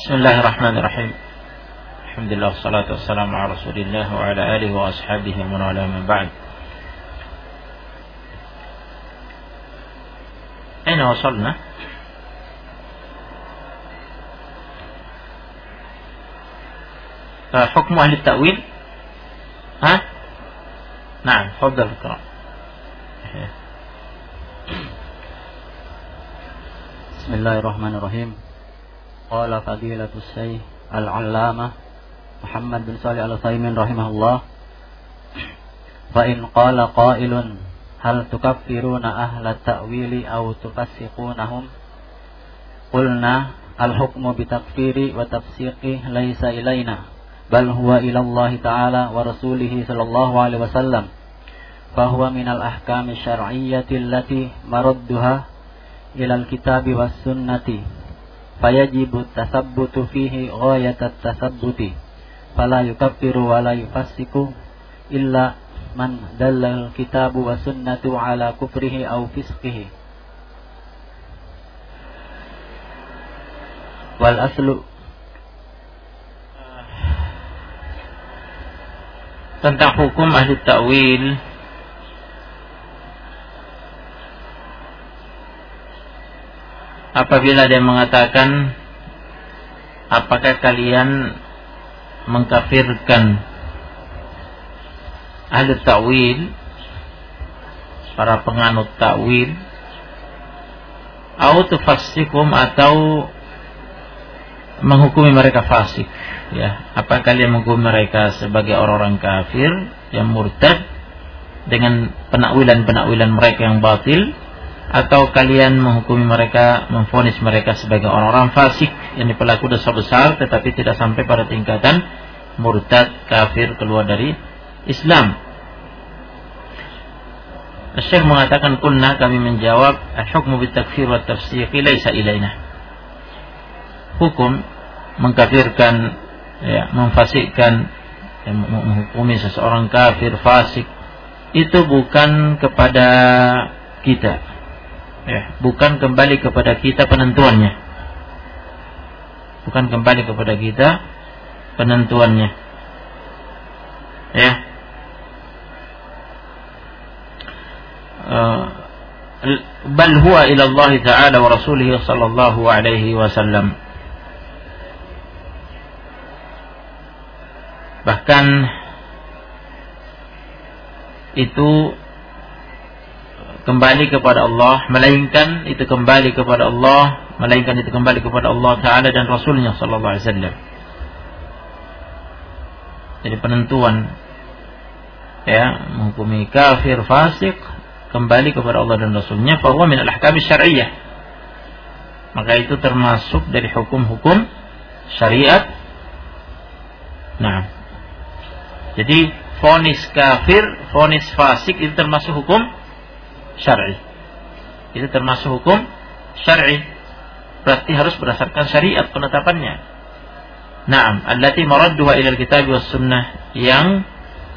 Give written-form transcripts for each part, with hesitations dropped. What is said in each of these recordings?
Bismillahirrahmanirrahim. Alhamdulillah wassalatu wassalamu ala Rasulillah wa ala alihi wa ashabihi wa man wala ma ba'd. Aina wasalna? Hukmu ahli ta'wil? Naam, tafadhal iqra. Bismillahirrahmanirrahim. Qala fadilatus Syekh Al-'Allamah Muhammad bin Shalih Al-Utsaimin rahimahullah, fa in qala qailun hal tukaffiruna ahla ta'wili aw tufassiqunahum, qulna al-hukmu bitakfiri wa tafsiqi laysa ilaina bal huwa ila Allah ta'ala wa rasulih sallallahu alaihi wasallam, fa huwa minal ahkami syar'iyyati allati maradduha ila al-kitabi was sunnati, fayajibu tasabbutu fihi ghayatat tasabbuti, fala yukaffiru wa la yufassiku illa man dalla al-kitabu wa sunnatu ala kufrihi aw fisqihi. Wal aslu, tentang hukum ahli ta'wil, apabila dia mengatakan apakah kalian mengkafirkan ahli ta'wil, para penganut ta'wil, atau tufassikum, atau menghukumi mereka fasik, ya, apa kalian menghukumi mereka sebagai orang-orang kafir yang murtad dengan penakwilan mereka yang batil, atau kalian menghukumi mereka, memvonis mereka sebagai orang-orang fasik yang pelaku dosa besar tetapi tidak sampai pada tingkatan murtad, kafir, keluar dari Islam. Syekh mengatakan, qulna, kami menjawab, al-hukmu bitakfir wa tafsiqi laisa ilaina. Hukum mengkafirkan, ya, memfasikkan, ya, menghukumi seseorang kafir, fasik, itu bukan kepada kita, ya, bukan kembali kepada kita penentuannya, bukan kembali kepada kita penentuannya, ya. Bal huwa ila Allah Ta'ala wa rasulih sallallahu alaihi wasallam. Bahkan itu kembali kepada Allah, melainkan itu kembali kepada Allah, melainkan itu kembali kepada Allah Ta'ala dan Rasulnya sallallahu alaihi wasallam. Jadi penentuan, ya, menghukumi kafir, fasik, kembali kepada Allah dan Rasulnya, fa huwa min al-ahkam syar'iyyah, maka itu termasuk dari hukum-hukum syariat. Nah, jadi vonis kafir, vonis fasik itu termasuk hukum syar'i. Itu termasuk hukum syar'i. Berarti harus berdasarkan syariat penetapannya. Naam, allati maradduha ila al-kitab was sunnah, yang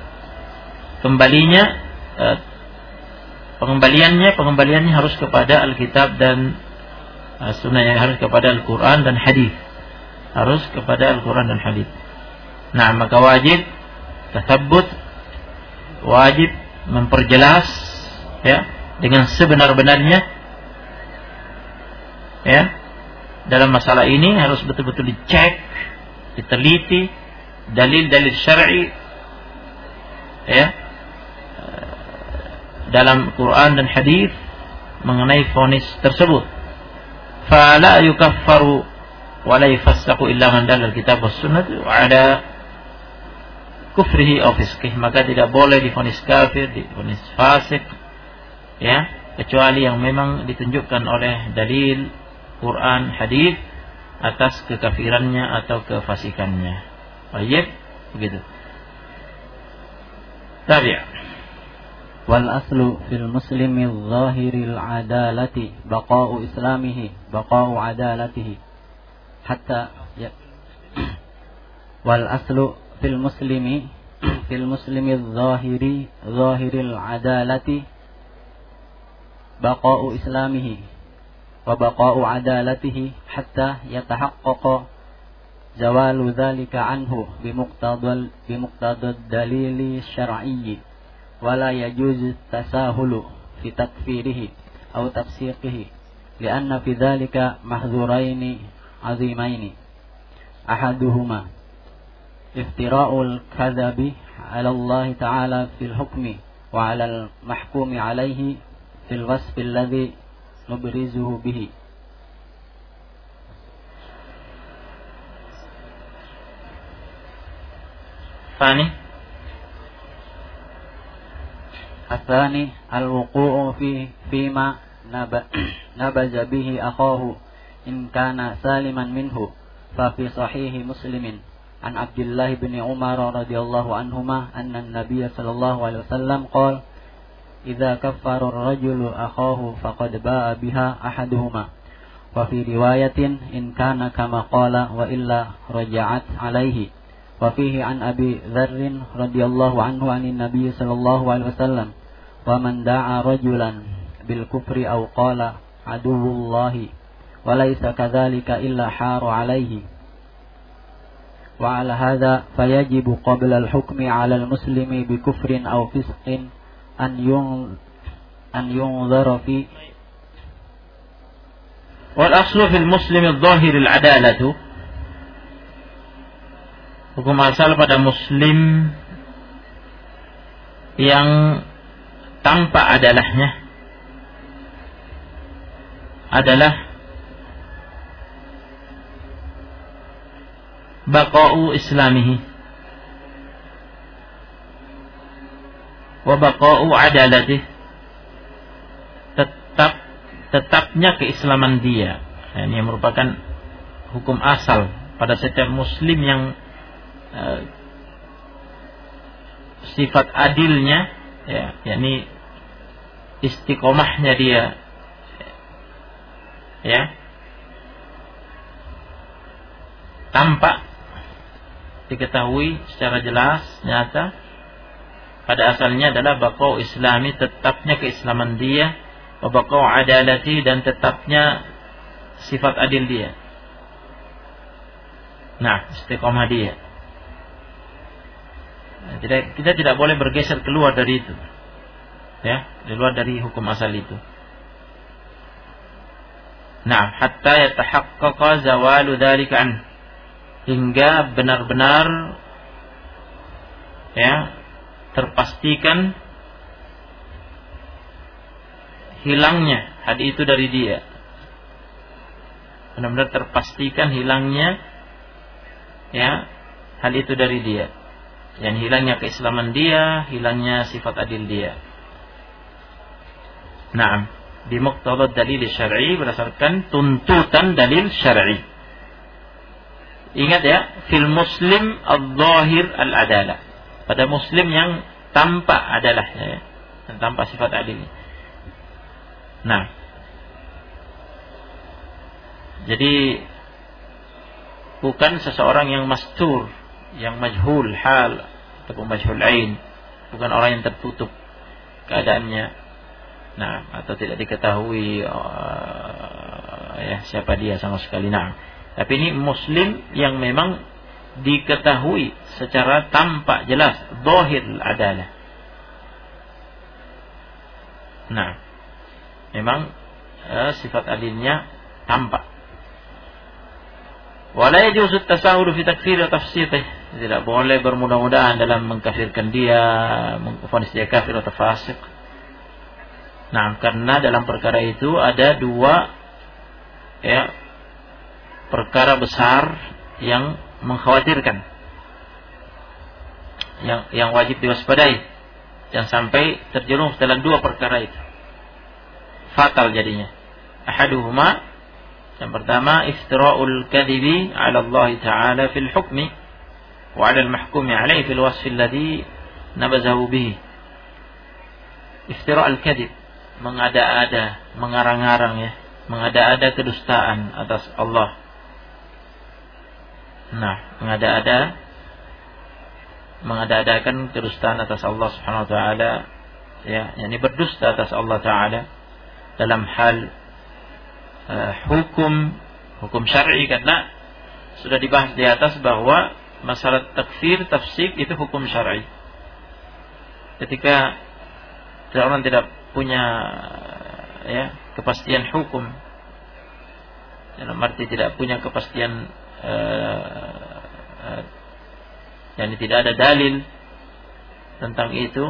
pengembaliannya harus kepada Alkitab dan sunnah, yang harus kepada Al-Quran dan hadis, harus kepada Al-Quran dan hadis. Nah, maka wajib tasabbut, wajib memperjelas, ya, dengan sebenar-benarnya, ya, dalam masalah ini harus betul-betul dicek, diteliti dalil-dalil syar'i, ya, dalam Quran dan hadis mengenai vonis tersebut. Fala yukaffaru wa la yufassaqu illa man dalal kitab was sunnah wa ala kufrihi aw fisqihi, maka tidak boleh divonis kafir, divonis fasik, ya, kecuali yang memang ditunjukkan oleh dalil Quran, hadis atas kekafirannya atau kefasikannya. Baik, begitu. Tabi'. Wal aslu fil muslimi zahiril adalati baqa'u islamihi baqa'u adalatihi hatta, ya. Wal aslu fil muslimi zahiril adalati baqa'u islamihi wa baqa'u adalatihi hatta yatahaqqaqa zawalu dzalika anhu bimuqtadad dalili syar'i wa la yajuzu tasahulu fi takfirihi aw tafsiqihi li'anna fi dzalika mahdzuraini 'azimaini ahaduhuma iftira'ul kadzabi 'ala Allah ta'ala fil hukmi wa 'ala al-mahkumi 'alaihi fil wasfi alladhi nubrizuhu bihi. Atsani al-wuqu'u fima nabaza bihi akhahu in kana saliman minhu fa fi sahihi Muslimin an Abdullah bin Umar radhiyallahu anhuma anna an-nabiy sallallahu alaihi wasallam qala idza kaffara ar-rajulu akhahu faqad ba'a biha ahaduhuma wa fi riwayatin in kana kama qala wa illa raja'at alaihi wa fihi an Abi Dzarr radhiyallahu anhu anin nabiy sallallahu alaihi wasallam wa man da'a rajulan bil kufri aw qala aduwwullahi wa laysa kadzalika illa haru alaihi wa ala hadha fayajibu qabla al-hukmi 'ala al-muslimi bi kufrin aw fisqin an yunzara fi wal aslu fil muslim adh-dhahir al-adalatu. Hukum asal pada muslim yang tampak adalahnya adalah baqa'u islamihi wa baqa'u adalatih, tetapnya keislaman dia. Ini merupakan hukum asal pada setiap muslim yang sifat adilnya, ya, yakni istiqomahnya dia, ya, tampak diketahui secara jelas nyata. Pada asalnya adalah baqa'u islami, tetapnya keislaman dia, wa baqa'u adalati, dan tetapnya sifat adil dia. Nah, istiqomah dia. Kita tidak boleh bergeser keluar dari itu, ya, keluar dari hukum asal itu. Nah, hatta yatahaqqaqa zawalu dzalika an, hingga benar-benar, ya, terpastikan hilangnya hal itu dari dia. Benar-benar terpastikan hilangnya, ya, hal itu dari dia. Yang hilangnya keislaman dia, hilangnya sifat adil dia. Naam, bi muqtadad dalil syar'i, berdasarkan tuntutan dalil syar'i. Ingat ya, fil muslim adh-dhahir al-adalah, pada muslim yang tampak adalahnya, ya, dan tampak sifat adilnya. Nah, jadi bukan seseorang yang mastur, yang majhul hal ataupun majhul ain, bukan orang yang tertutup keadaannya, nah, atau tidak diketahui ya siapa dia sama sekali. Nah, tapi ini muslim yang memang diketahui secara tampak jelas, zahir adalah. Nah, memang sifat adilnya tampak. Wala yajuzu at-tasahul fi takfir wa tafsiqih, tidak boleh bermudah-mudahan dalam mengkafirkan dia, mengfonis dia kafir atau fasik. Nah, karena dalam perkara itu ada dua, ya, perkara besar yang mengkhawatirkan, yang wajib diwaspadai, jangan sampai terjerumus dalam dua perkara itu, fatal jadinya. Ahaduhuma, yang pertama, iftira'ul kadhibi 'ala Allah Ta'ala fil hukmi wa 'ala al-mahkumi 'alaihi fil wasfi alladhi nabazahu bihi. Iftira'ul kadhib, mengada-ada, mengarang-arang, ya, mengada-ada kedustaan atas Allah. Nah, mengada-adakan kedustaan atas Allah Subhanahu wa taala, ya, yakni berdusta atas Allah Ta'ala dalam hal hukum syar'i, karena sudah dibahas di atas bahwa masalah takfir, tafsik itu hukum syar'i. Ketika orang tidak punya kepastian hukum, dalam arti tidak punya kepastian, yang tidak ada dalil tentang itu,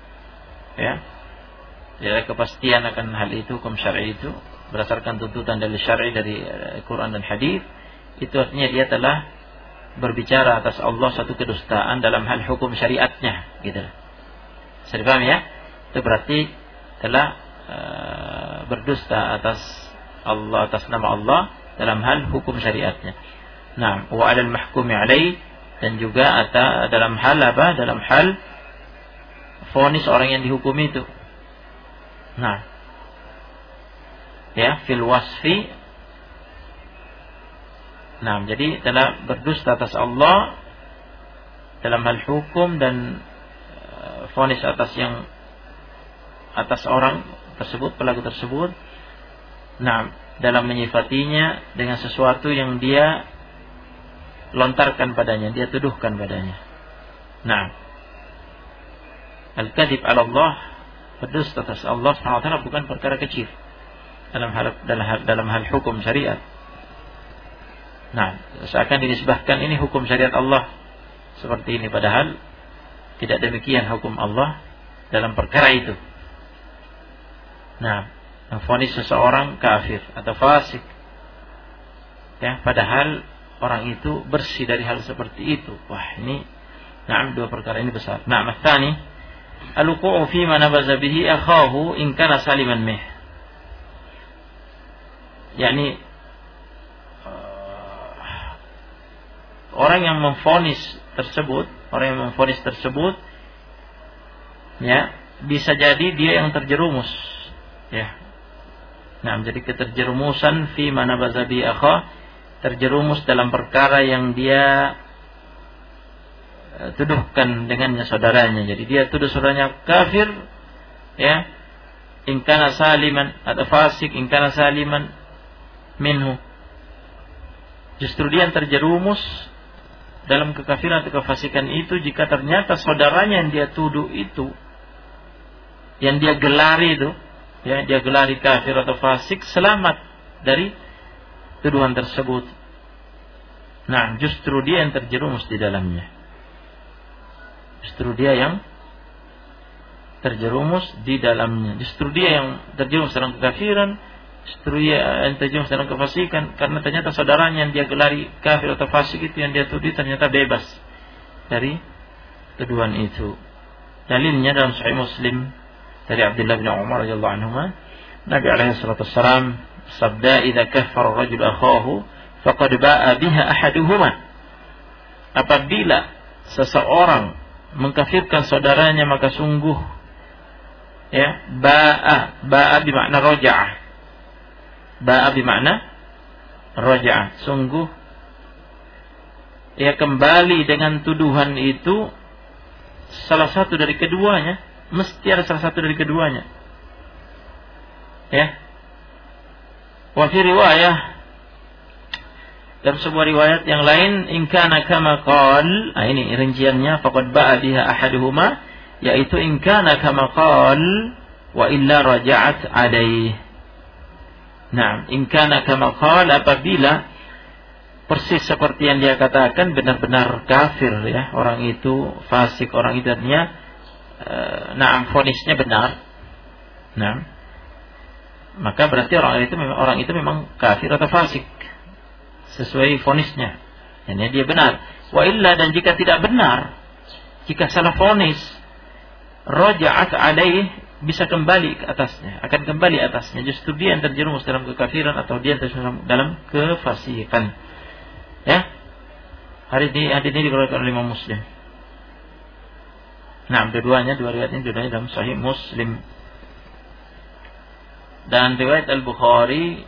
tidak ada kepastian akan hal itu, hukum syar'i itu berdasarkan tuntutan dari syar'i dari Quran dan hadis, itu artinya dia telah berbicara atas Allah satu kedustaan dalam hal hukum syariatnya, gitu. Bisa dipahami ya? Itu berarti telah berdusta atas Allah, atas nama Allah dalam hal hukum syariatnya. Nah, wa 'alal mahkumi 'alaih, dan juga dalam hal apa? Dalam hal vonis orang yang dihukum itu. Nah, fil wasfi. Nah, jadi telah berdusta atas Allah dalam hal hukum dan vonis atas orang tersebut, pelaku tersebut. Nah, dalam menyifatinya dengan sesuatu yang dia lontarkan padanya, dia tuduhkan padanya. Nah, al-kadhib 'ala Allah, berdusta atas Allah SWT bukan perkara kecil dalam hal hukum syariat. Nah, seakan dinisbahkan ini hukum syariat Allah seperti ini, padahal tidak demikian hukum Allah dalam perkara itu. Nah, memvonis seseorang kafir atau fasik, padahal orang itu bersih dari hal seperti itu. Wah, ini, dua perkara ini besar. Tsani, al-wuqu'u fi ma nabaza bihi akhahu in kana saliman mih. Yani orang yang memvonis tersebut, bisa jadi dia yang terjerumus, Nah, jadi keterjerumusan fi ma nabaza bihi akhah, terjerumus dalam perkara yang dia tuduhkan dengannya saudaranya. Jadi dia tuduh saudaranya kafir, in kana saliman, atau fasik in kana saliman minhu. Justru dia yang terjerumus dalam kekafiran atau kefasikan itu jika ternyata saudaranya yang dia tuduh itu, yang dia gelari itu, dia gelari kafir atau fasik, selamat dari tuduhan tersebut. Nah, justru dia yang terjerumus di dalamnya. Justru dia yang terjerumus di dalamnya. Justru dia yang terjerumus dalam kekafiran, justru dia yang terjerumus dalam kefasikan, karena ternyata saudaranya yang dia gelari kafir atau fasik itu, yang dia tuduh, ternyata bebas dari tuduhan itu. Dalilnya dalam Sahih Muslim dari Abdullah bin Umar radhiyallahu anhuma, Nabi alaihi salatu wassalam sabda, "Idza kaffara ar-rajulu akhahu faqad ba'a biha ahaduhuma." Apabila seseorang mengkafirkan saudaranya, maka sungguh ba'a bermakna raja'ah. Ba'a bermakna raja'ah. Sungguh kembali dengan tuduhan itu salah satu dari keduanya, mesti ada salah satu dari keduanya. Wa fi riwayah, dalam sebuah riwayat yang lain, in kana kama qal, ini rinciannya, faqad ba'a biha ahaduhuma, yaitu in kana kama qal wa illa raja'at alaih. Nah, in kana kama qal, apabila persis seperti yang dia katakan, benar-benar kafir, orang itu fasik, orang itu artinya vonisnya benar. Nah, maka berarti orang itu memang kafir atau fasik sesuai vonisnya, dan dia benar. Wa illa, dan jika tidak benar, jika salah vonis, raja'at alaih, bisa kembali ke atasnya, akan kembali atasnya. Justru dia yang terjerumus dalam kekafiran atau dia yang terjerumus dalam kefasikan. Hadis ini dikeluarkan oleh Imam Muslim. Nah, dua riwayat ini dalam Sahih Muslim. Dan riwayat Al-Bukhari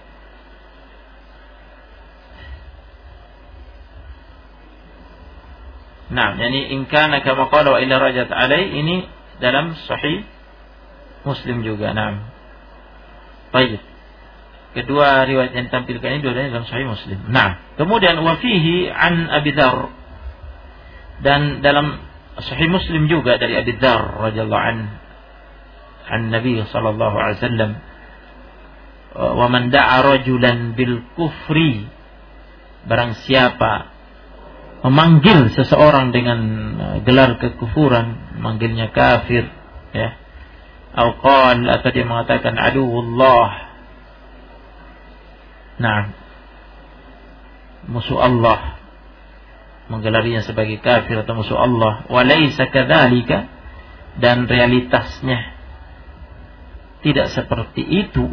yani in kana kama qala wa illa rajat alai, ini dalam Sahih Muslim juga. Baik. Kedua riwayat yang ditampilkan ini dua-duanya dalam Sahih Muslim. Nah, kemudian wa fihi an Abi Dzar, dan dalam Sahih Muslim juga dari Abi Dzar radhiyallahu an Nabi sallallahu alaihi wasallam, wa man da'a rajulan bil kufri, barang siapa memanggil seseorang dengan gelar kekufuran, manggilnya kafir, ya, atau dia mengatakan aduwullah, nah, musuh Allah, menggelarinya sebagai kafir atau musuh Allah, walaysa kadzalika, dan realitasnya tidak seperti itu,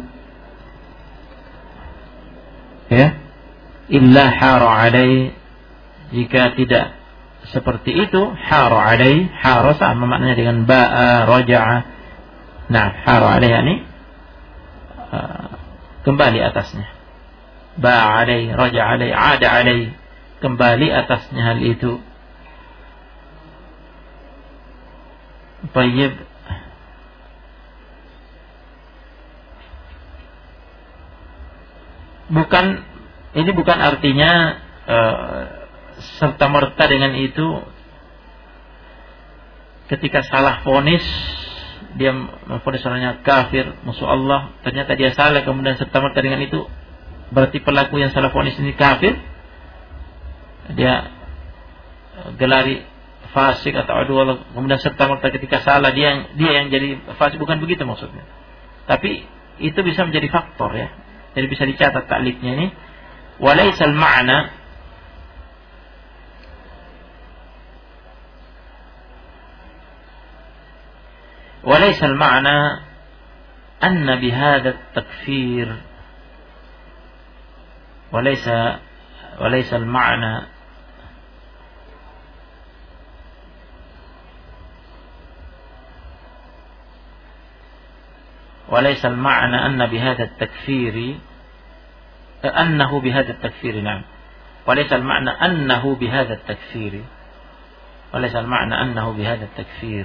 ya, illa hara alai, jika tidak seperti itu, hara alai, hara sama maknanya dengan ba'a, raja'a. Nah, hara alai yani kembali atasnya. Ba'a alai, raja'a alai, ada alai, kembali atasnya hal itu. Baik. Ini bukan artinya serta merta dengan itu ketika salah vonis dia memvonis orangnya kafir, musuh Allah, ternyata dia salah, kemudian serta merta dengan itu berarti pelaku yang salah vonis ini kafir, dia gelari fasik atau adu, kemudian serta merta ketika salah dia yang jadi fasik, bukan begitu maksudnya. Tapi itu bisa menjadi faktor, ya. Jadi bisa dicatat taklifnya ini. Walaysal ma'na, walaysal ma'na anna bihadha at-takfir, walaysal ma'na وليس المعنى أن بهذا التكفير أنه بهذا التكفير، نعم، وليس المعنى أنه بهذا التكفير، وليس المعنى أنه بهذا التكفير.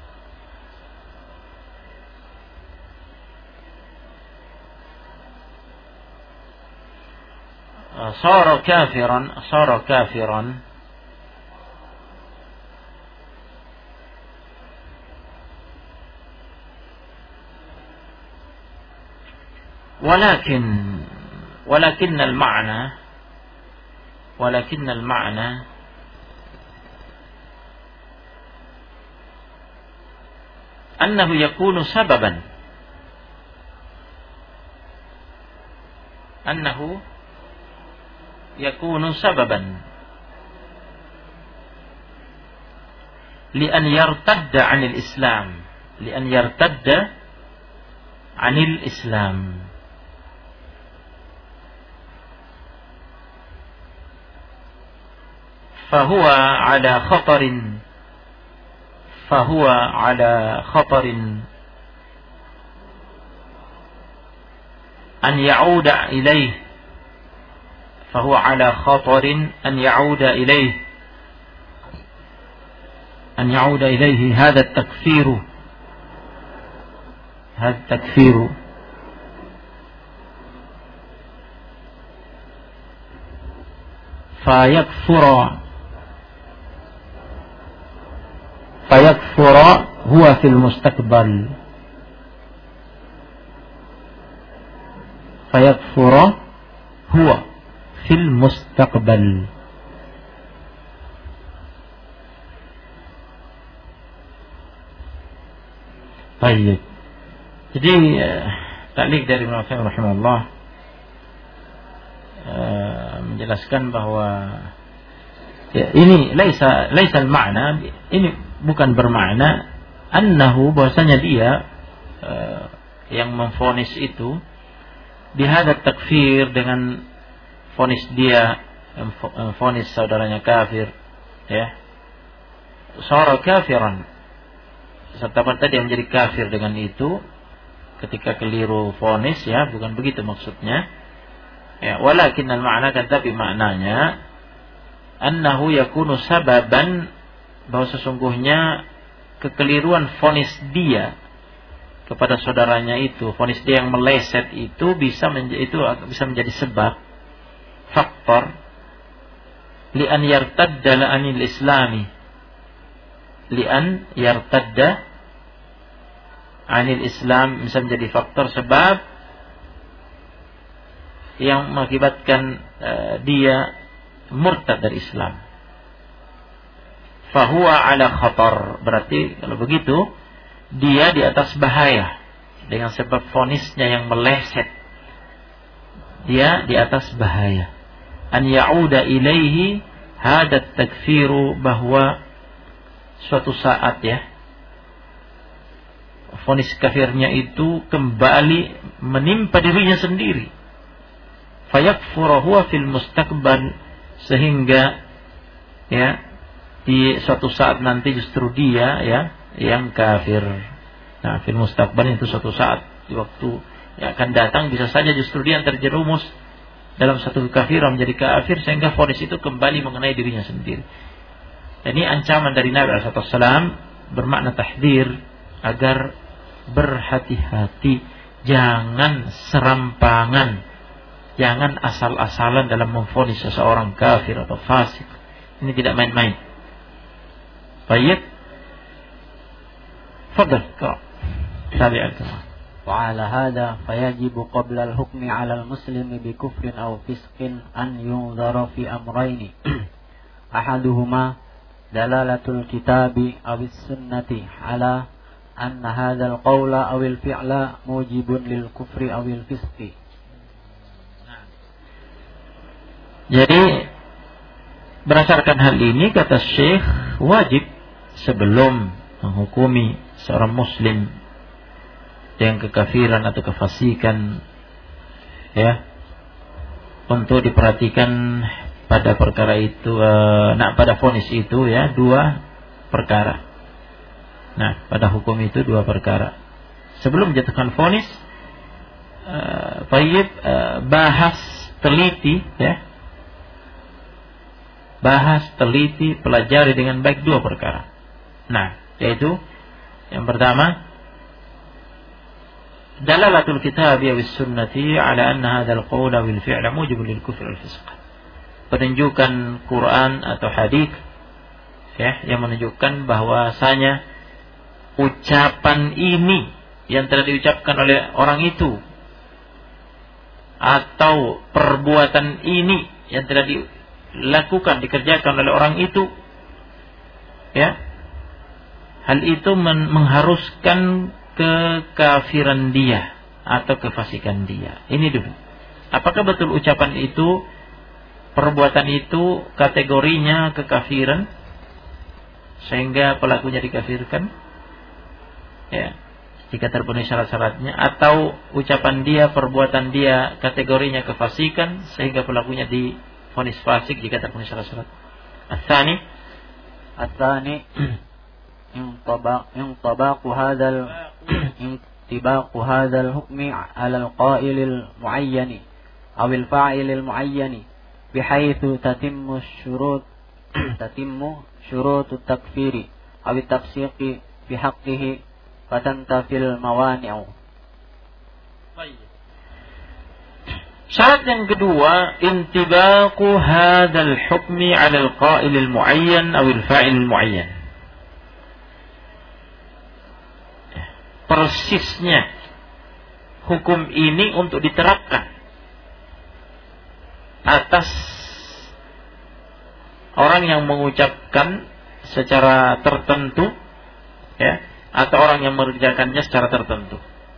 صار كافرا ولكن المعنى أنه يكون سببا، لأن يرتد عن الإسلام، فهو على خطر أن يعود إليه، هذا التكفير فيكفر هو في المستقبل، Baik. Jadi taklik dari Ibnu Utsaimin rahimahullah menjelaskan bahwa ya, ini laisal makna, ini bukan bermakna annahu, bahwasanya dia yang memvonis itu bihadat takfir, dengan vonis dia vonis saudaranya kafir, ya, sara kafiran, serta merta dia menjadi kafir dengan itu ketika keliru vonis, ya, bukan begitu maksudnya, ya. Walakinnal ma'na, tetapi maknanya annahu yakunu sababan, bahwa sesungguhnya kekeliruan vonis dia kepada saudaranya itu, vonis dia yang meleset itu bisa menjadi sebab faktor li'an yartadda anil islami, li'an yartadda anil islam, bisa menjadi faktor sebab yang mengakibatkan dia murtad dari Islam. Fahuwa ala khatar, berarti kalau begitu dia di atas bahaya dengan sebab vonisnya yang meleset. Dia di atas bahaya. An ya'uda ilaihi hadat takfiru, bahwa suatu saat vonis kafirnya itu kembali menimpa dirinya sendiri. Fayakfuru huwa fil mustaqbal, sehingga di suatu saat nanti justru dia yang kafir. Nah, fil mustaqbal itu suatu saat di waktu yang akan datang bisa saja justru dia yang terjerumus dalam satu kekafiran menjadi kafir sehingga vonis itu kembali mengenai dirinya sendiri. Ini ancaman dari Nabi SAW, bermakna tahdzir agar berhati-hati, jangan serampangan, jangan asal-asalan dalam memvonis seseorang kafir atau fasik. Ini tidak main-main. Baik. تفضل تابع الكلام. وعلى هذا فيجب قبل الحكم على المسلم بكفر أو فسق أن ينظر في أمرين أحدهما دلالة الكتاب أو السنة على أن هذا القول أو الفعل موجب للكفر أو الفسق. Jadi berdasarkan hal ini kata Syekh, wajib sebelum menghukumi seorang muslim yang kekafiran atau kefasikan untuk diperhatikan pada perkara itu, pada vonis itu dua perkara. Nah, pada hukum itu dua perkara. Sebelum menjatuhkan vonis, bahas teliti bahas teliti, pelajari dengan baik dua perkara. Nah, yaitu yang pertama, dalalatul kitab was sunnati ala anna hadzal qaula wal fi'la mujibun lil kufri wal fisq. Penunjukan Quran atau hadis yang menunjukkan bahwasanya ucapan ini yang telah diucapkan oleh orang itu atau perbuatan ini yang telah dilakukan, dikerjakan oleh orang itu, hal itu mengharuskan kekafiran dia atau kefasikan dia. Ini dulu. Apakah betul ucapan itu, perbuatan itu kategorinya kekafiran sehingga pelakunya dikafirkan? Jika terpenuhi syarat-syaratnya, atau ucapan dia, perbuatan dia kategorinya kefasikan sehingga pelakunya divonis fasik jika terpenuhi syarat-syarat. At-tsani انطباق هذا الحكم على القائل المعين أو الفاعل المعين بحيث تتم شروط التكفير أو التفسيق في حقه فتنتفي الموانع. Syarat yang kedua, intibaqu hadzal hukmi 'ala al-qa'il al-mu'ayyan aw al-fa'il al-mu'ayyan. Persisnya hukum ini untuk diterapkan atas orang yang mengucapkan secara tertentu atau orang yang mengerjakannya secara tertentu.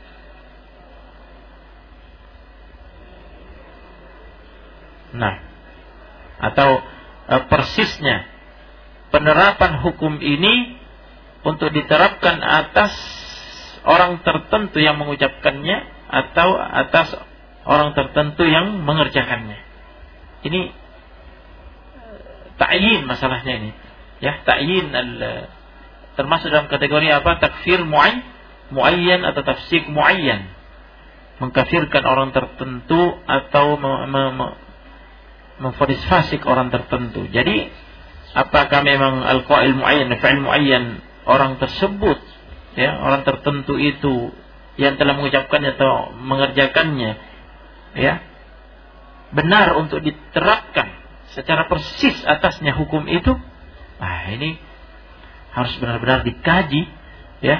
Nah, atau persisnya penerapan hukum ini untuk diterapkan atas orang tertentu yang mengucapkannya atau atas orang tertentu yang mengerjakannya. Ini ta'yin masalahnya ini. Ta'yin termasuk dalam kategori apa? Takfir muayyan atau tafsik muayyan. Mengkafirkan orang tertentu atau memvonis fasik orang tertentu. Jadi apakah memang al-qail muayyan, fa'il muayyan, orang tersebut orang tertentu itu yang telah mengucapkannya atau mengerjakannya, ya, benar untuk diterapkan secara persis atasnya hukum itu, nah ini harus benar-benar dikaji, ya,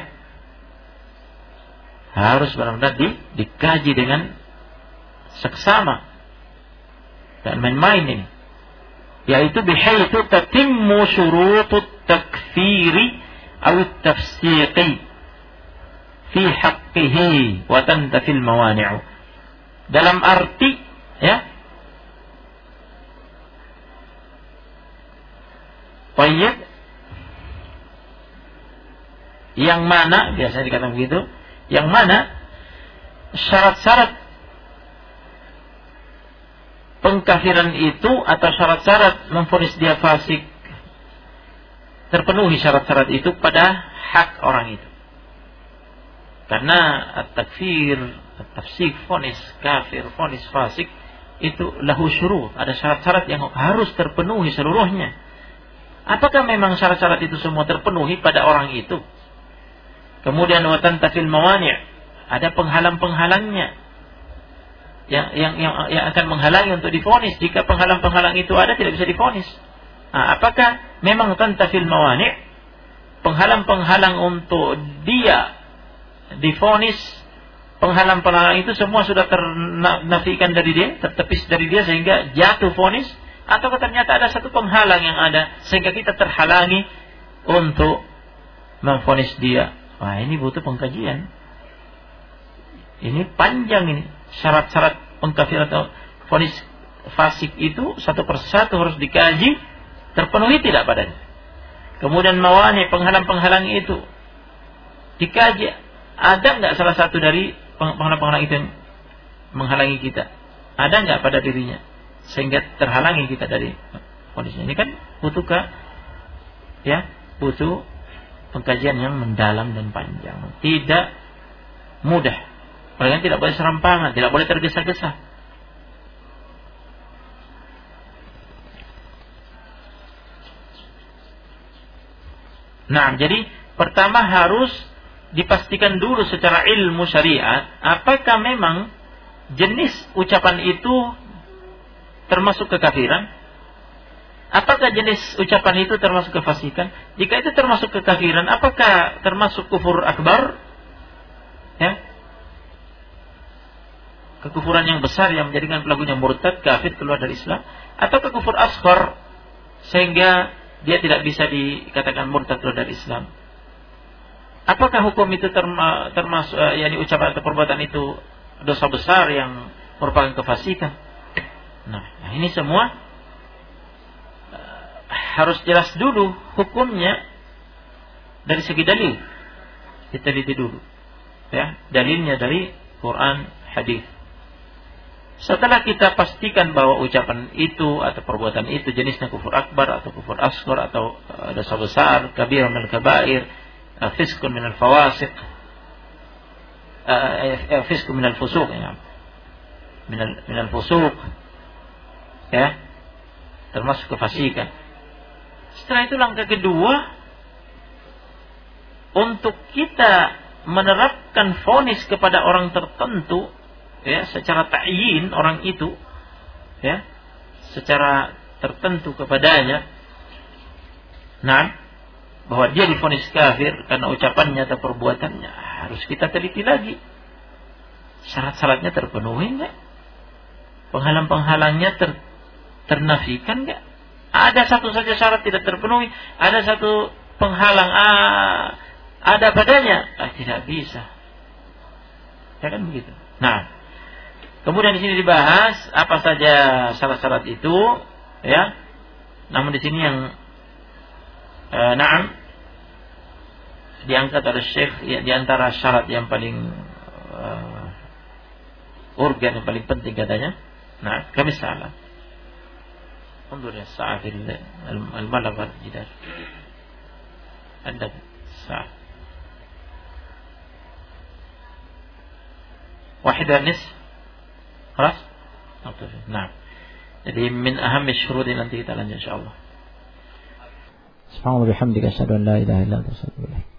harus benar-benar dikaji dengan seksama, dan main-main ini, yaitu bihaitsu tatimmu syurutut takfiri aw tafsiqi fi haqqihi wa tantafil mawani'u, dalam arti, ya, tayyib, yang mana biasanya dikatakan begitu, yang mana syarat-syarat pengkafiran itu atau syarat-syarat memvonis dia fasik terpenuhi syarat-syarat itu pada hak orang itu. Karena at-takfir, at-tafsik, vonis kafir, vonis fasik itu lahu syurut, ada syarat-syarat yang harus terpenuhi seluruhnya. Apakah memang syarat-syarat itu semua terpenuhi pada orang itu? Kemudian wa tantafil mawani', ada penghalang-penghalangnya yang akan menghalangi untuk divonis. Jika penghalang-penghalang itu ada, tidak bisa divonis. Nah, apakah memang tantafil mawani', penghalang-penghalang untuk dia divonis, penghalang-penghalang itu semua sudah ternafikan dari dia, tertepis dari dia sehingga jatuh vonis, atau ternyata ada satu penghalang yang ada sehingga kita terhalangi untuk memvonis dia? Wah, ini butuh pengkajian. Ini panjang ini. Syarat-syarat pengkafir atau vonis fasik itu satu persatu harus dikaji, terpenuhi tidak padanya. Kemudian mawani, penghalang-penghalang itu dikaji. Ada enggak salah satu dari penghalang-penghalang itu yang menghalangi kita? Ada enggak pada dirinya sehingga terhalangi kita dari kondisinya? Ini kan butuh butuh pengkajian yang mendalam dan panjang. Tidak mudah. Bahkan tidak boleh serampangan, tidak boleh tergesa-gesa. Nah, jadi pertama harus dipastikan dulu secara ilmu syariat, apakah memang jenis ucapan itu termasuk kekafiran? Apakah jenis ucapan itu termasuk kefasikan? Jika itu termasuk kekafiran, apakah termasuk kufur akbar? Ya, kekufuran yang besar yang menjadikan pelakunya murtad, kafir, keluar dari Islam, atau kufur asghar sehingga dia tidak bisa dikatakan murtad, keluar dari Islam? Apakah hukum itu termasuk ucapan atau perbuatan itu dosa besar yang merupakan kefasikan? Nah, ini semua harus jelas dulu hukumnya dari segi dalil. Kita teliti dulu, ya, dalilnya dari Quran, hadis. Setelah kita pastikan bahwa ucapan itu atau perbuatan itu jenisnya kufur akbar atau kufur asghar atau dosa besar, kabirah minal kabair, fiskun minal fawasiq, fiskun minal fusuq, ya, minal fusuq, ya, termasuk kefasikan. Setelah itu langkah kedua, untuk kita menerapkan vonis kepada orang tertentu, ya, secara ta'yin orang itu, ya, secara tertentu kepadanya, nah, bahwa dia divonis kafir karena ucapannya atau perbuatannya, harus kita teliti lagi. Syarat-syaratnya terpenuhi enggak? Penghalang-penghalangnya ternafikan enggak? Ada satu saja syarat tidak terpenuhi, ada satu penghalang ada padanya, tidak bisa. Ya kan begitu. Nah, kemudian di sini dibahas apa saja syarat-syarat itu, ya. Namun di sini yang diangkat oleh Syekh, ya, di antara syarat yang paling urgen, yang paling penting katanya. Nah, kami salah. انظر يا الساعة في الملغ الجدار عندك الساعة 1:30 خلاص. نعم. Jadi min aham syurut nanti kita lanjut insyaallah. Subhanallah bihamdika asyhadu an la ilaha illa anta astaghfiruka wa atubu ilaik.